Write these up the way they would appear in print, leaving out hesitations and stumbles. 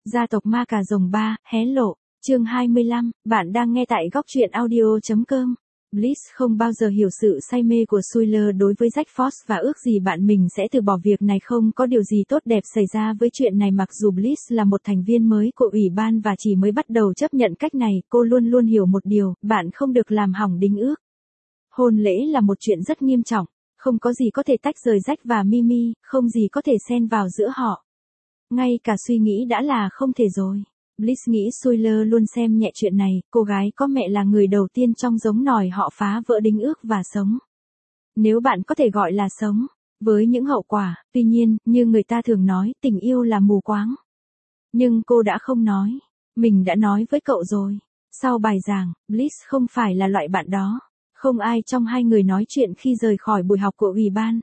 Gia tộc ma cà rồng 3, hé lộ, chương 25, bạn đang nghe tại góc truyện audio.com. Bliss không bao giờ hiểu sự say mê của Skyler đối với Jack Frost và ước gì bạn mình sẽ từ bỏ việc này. Không có điều gì tốt đẹp xảy ra với chuyện này. Mặc dù Bliss là một thành viên mới của ủy ban và chỉ mới bắt đầu chấp nhận cách này, cô luôn luôn hiểu một điều, bạn không được làm hỏng đính ước. Hôn lễ là một chuyện rất nghiêm trọng, không có gì có thể tách rời Jack và Mimi, không gì có thể xen vào giữa họ. Ngay cả suy nghĩ đã là không thể rồi. Bliss nghĩ Skyler luôn xem nhẹ chuyện này, cô gái có mẹ là người đầu tiên trong giống nòi họ phá vỡ đính ước và sống. Nếu bạn có thể gọi là sống, với những hậu quả, tuy nhiên, như người ta thường nói, tình yêu là mù quáng. Nhưng cô đã không nói. Mình đã nói với cậu rồi. Sau bài giảng, Bliss không phải là loại bạn đó. Không ai trong hai người nói chuyện khi rời khỏi buổi học của ủy ban.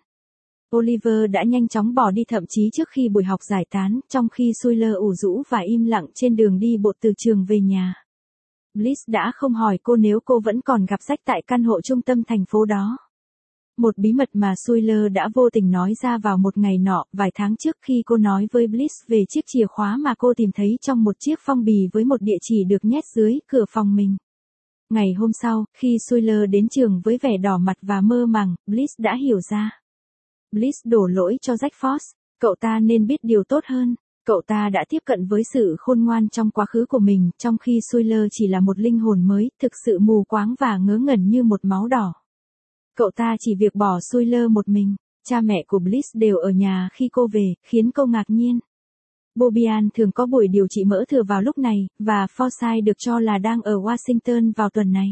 Oliver đã nhanh chóng bỏ đi thậm chí trước khi buổi học giải tán, trong khi Skyler ủ rũ và im lặng trên đường đi bộ từ trường về nhà. Bliss đã không hỏi cô nếu cô vẫn còn gặp Jack tại căn hộ trung tâm thành phố đó. Một bí mật mà Skyler đã vô tình nói ra vào một ngày nọ, vài tháng trước khi cô nói với Bliss về chiếc chìa khóa mà cô tìm thấy trong một chiếc phong bì với một địa chỉ được nhét dưới cửa phòng mình. Ngày hôm sau, khi Skyler đến trường với vẻ đỏ mặt và mơ màng, Bliss đã hiểu ra. Bliss đổ lỗi cho Jack Frost, cậu ta nên biết điều tốt hơn. Cậu ta đã tiếp cận với sự khôn ngoan trong quá khứ của mình, trong khi Skyler chỉ là một linh hồn mới, thực sự mù quáng và ngớ ngẩn như một máu đỏ. Cậu ta chỉ việc bỏ Skyler một mình. Cha mẹ của Bliss đều ở nhà khi cô về, khiến cô ngạc nhiên. Bobian thường có buổi điều trị mỡ thừa vào lúc này, và Forsyth được cho là đang ở Washington vào tuần này.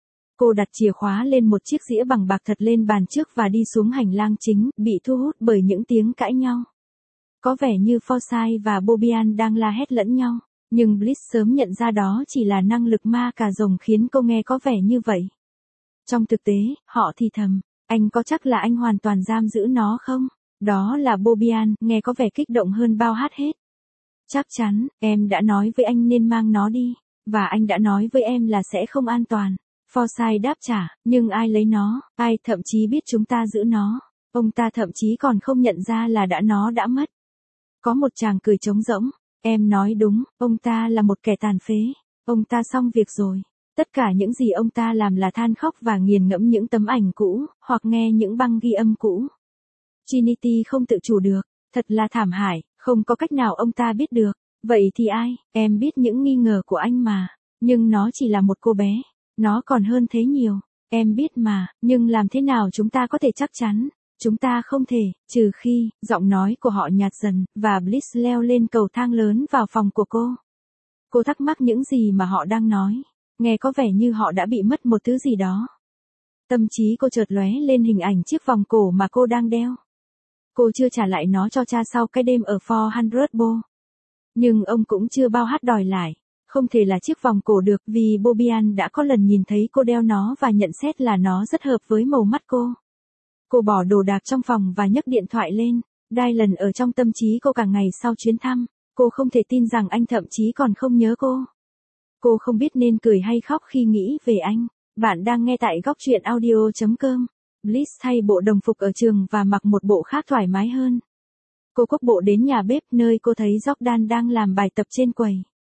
Cô đặt chìa khóa lên một chiếc dĩa bằng bạc thật lên bàn trước và đi xuống hành lang chính, bị thu hút bởi những tiếng cãi nhau. Có vẻ như Forsyth và Bobian đang la hét lẫn nhau, nhưng Bliss sớm nhận ra đó chỉ là năng lực ma cà rồng khiến cô nghe có vẻ như vậy. Trong thực tế, họ thì thầm, anh có chắc là anh hoàn toàn giam giữ nó không? Đó là Bobian, nghe có vẻ kích động hơn bao hát hết. Chắc chắn, em đã nói với anh nên mang nó đi, và anh đã nói với em là sẽ không an toàn. Forsyth đáp trả, nhưng ai lấy nó, ai thậm chí biết chúng ta giữ nó. Ông ta thậm chí còn không nhận ra là nó đã mất. Có một chàng cười trống rỗng, em nói đúng, ông ta là một kẻ tàn phế. Ông ta xong việc rồi. Tất cả những gì ông ta làm là than khóc và nghiền ngẫm những tấm ảnh cũ, hoặc nghe những băng ghi âm cũ. Trinity không tự chủ được, thật là thảm hại, không có cách nào ông ta biết được. Vậy thì ai, em biết những nghi ngờ của anh mà, nhưng nó chỉ là một cô bé. Nó còn hơn thế nhiều, em biết mà, nhưng làm thế nào chúng ta có thể chắc chắn? Chúng ta không thể, trừ khi, giọng nói của họ nhạt dần, và Bliss leo lên cầu thang lớn vào phòng của cô. Cô thắc mắc những gì mà họ đang nói, nghe có vẻ như họ đã bị mất một thứ gì đó. Tâm trí cô chợt lóe lên hình ảnh chiếc vòng cổ mà cô đang đeo. Cô chưa trả lại nó cho cha sau cái đêm ở 400 Bow. Nhưng ông cũng chưa bao hát đòi lại. Không thể là chiếc vòng cổ được vì Bobian đã có lần nhìn thấy cô đeo nó và nhận xét là nó rất hợp với màu mắt cô. Cô bỏ đồ đạc trong phòng và nhấc điện thoại lên. Dylan ở trong tâm trí cô cả ngày sau chuyến thăm. Cô không thể tin rằng anh thậm chí còn không nhớ cô. Cô không biết nên cười hay khóc khi nghĩ về anh. Bạn đang nghe tại góc truyện audio.com. Bliss thay bộ đồng phục ở trường và mặc một bộ khác thoải mái hơn. Cô cốc bộ đến nhà bếp nơi cô thấy Jordan đang làm bài tập trên quầy.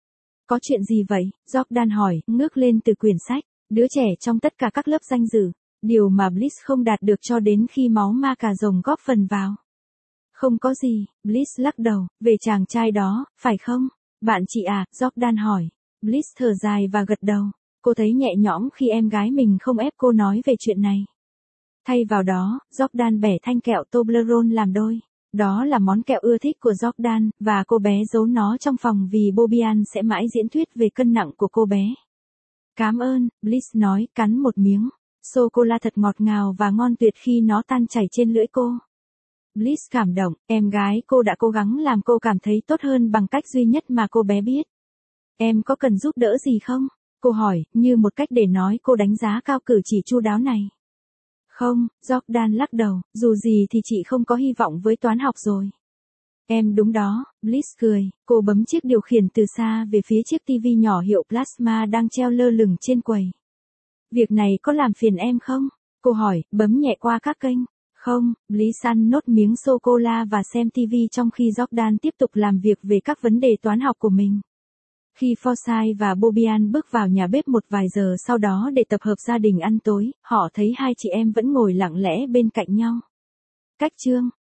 Có chuyện gì vậy? Jordan hỏi, ngước lên từ quyển sách. Đứa trẻ trong tất cả các lớp danh dự. Điều mà Bliss không đạt được cho đến khi máu ma cà rồng góp phần vào. Không có gì, Bliss lắc đầu, về chàng trai đó, phải không? Bạn chị à, Jordan hỏi. Bliss thở dài và gật đầu. Cô thấy nhẹ nhõm khi em gái mình không ép cô nói về chuyện này. Thay vào đó, Jordan bẻ thanh kẹo Toblerone làm đôi. Đó là món kẹo ưa thích của Jordan, và cô bé giấu nó trong phòng vì Bobian sẽ mãi diễn thuyết về cân nặng của cô bé. Cảm ơn, Bliss nói, cắn một miếng. Sô-cô-la thật ngọt ngào và ngon tuyệt khi nó tan chảy trên lưỡi cô. Bliss cảm động, em gái cô đã cố gắng làm cô cảm thấy tốt hơn bằng cách duy nhất mà cô bé biết. Em có cần giúp đỡ gì không? Cô hỏi, như một cách để nói cô đánh giá cao cử chỉ chu đáo này. Không, Jordan lắc đầu, dù gì thì chị không có hy vọng với toán học rồi. Em đúng đó, Bliss cười, cô bấm chiếc điều khiển từ xa về phía chiếc tivi nhỏ hiệu Plasma đang treo lơ lửng trên quầy. Việc này có làm phiền em không? Cô hỏi, bấm nhẹ qua các kênh. Không, Bliss ăn nốt miếng sô-cô-la và xem TV trong khi Jordan tiếp tục làm việc về các vấn đề toán học của mình. Khi Forsyth và Bobian bước vào nhà bếp một vài giờ sau đó để tập hợp gia đình ăn tối, họ thấy hai chị em vẫn ngồi lặng lẽ bên cạnh nhau. Cách chương